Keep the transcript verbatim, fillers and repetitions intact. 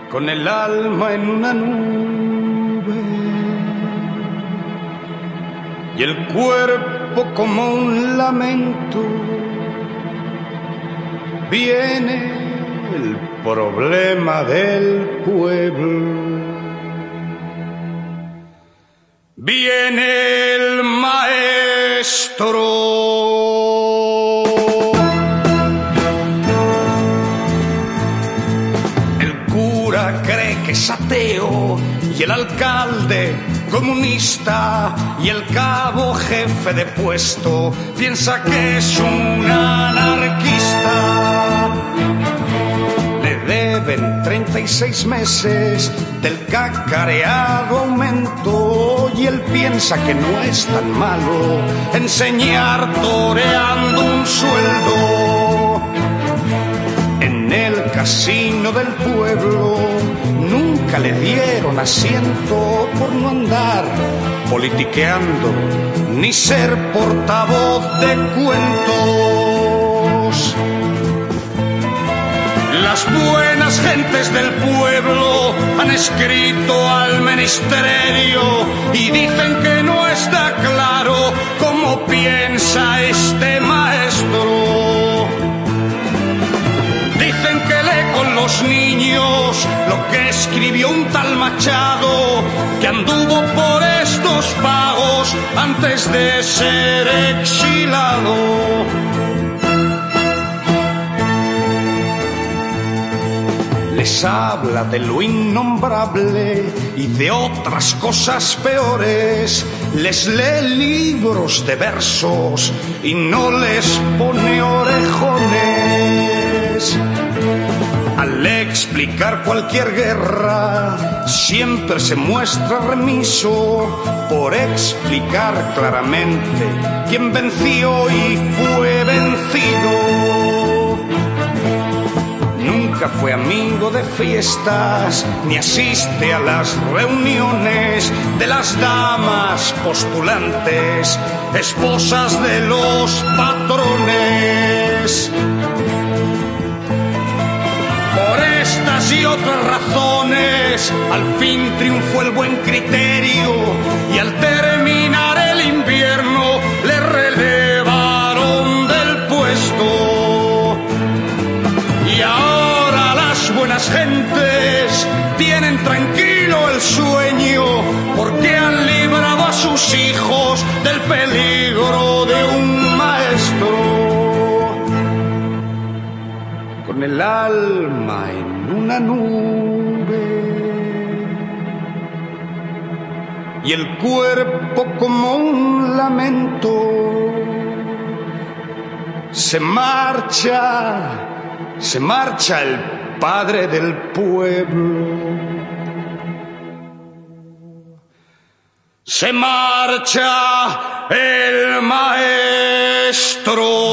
con el alma en una nube y el cuerpo como un lamento. Viene el problema del pueblo. Viene el maestro. El cura cree que es ateo y el alcalde comunista y el cabo jefe de puesto piensa que es un anarquista. Le deben treinta y seis meses del cacareado aumento y él piensa que no es tan malo enseñar toreando un sueldo. En el casino del pueblo nunca le dieron asiento por no andar politiqueando ni ser portavoz de cuentos. Las buenas gentes del pueblo han escrito al ministerio y dicen que no está claro cómo piensa este maestro. Dicen que lee con los niños lo que escribió un tal Machado, que anduvo por estos pagos antes de ser exilado. Les habla de lo innombrable y de otras cosas peores. Les lee libros de versos y no les pone orejones. Al explicar cualquier guerra, siempre se muestra remiso por explicar claramente quién venció y fue vencido. Nunca fue amigo de fiestas, ni asiste a las reuniones de las damas postulantes, esposas de los patrones. Por estas y otras razones, al fin triunfó el buen criterio y al terminar el invierno le relevaron del puesto. Y ahora las buenas gentes tienen tranquilo el sueño porque han librado a sus hijos del peligro de un maestro. Con el alma en una nube y el cuerpo como un lamento, se marcha Se marcha el padre del pueblo. Se marcha el maestro.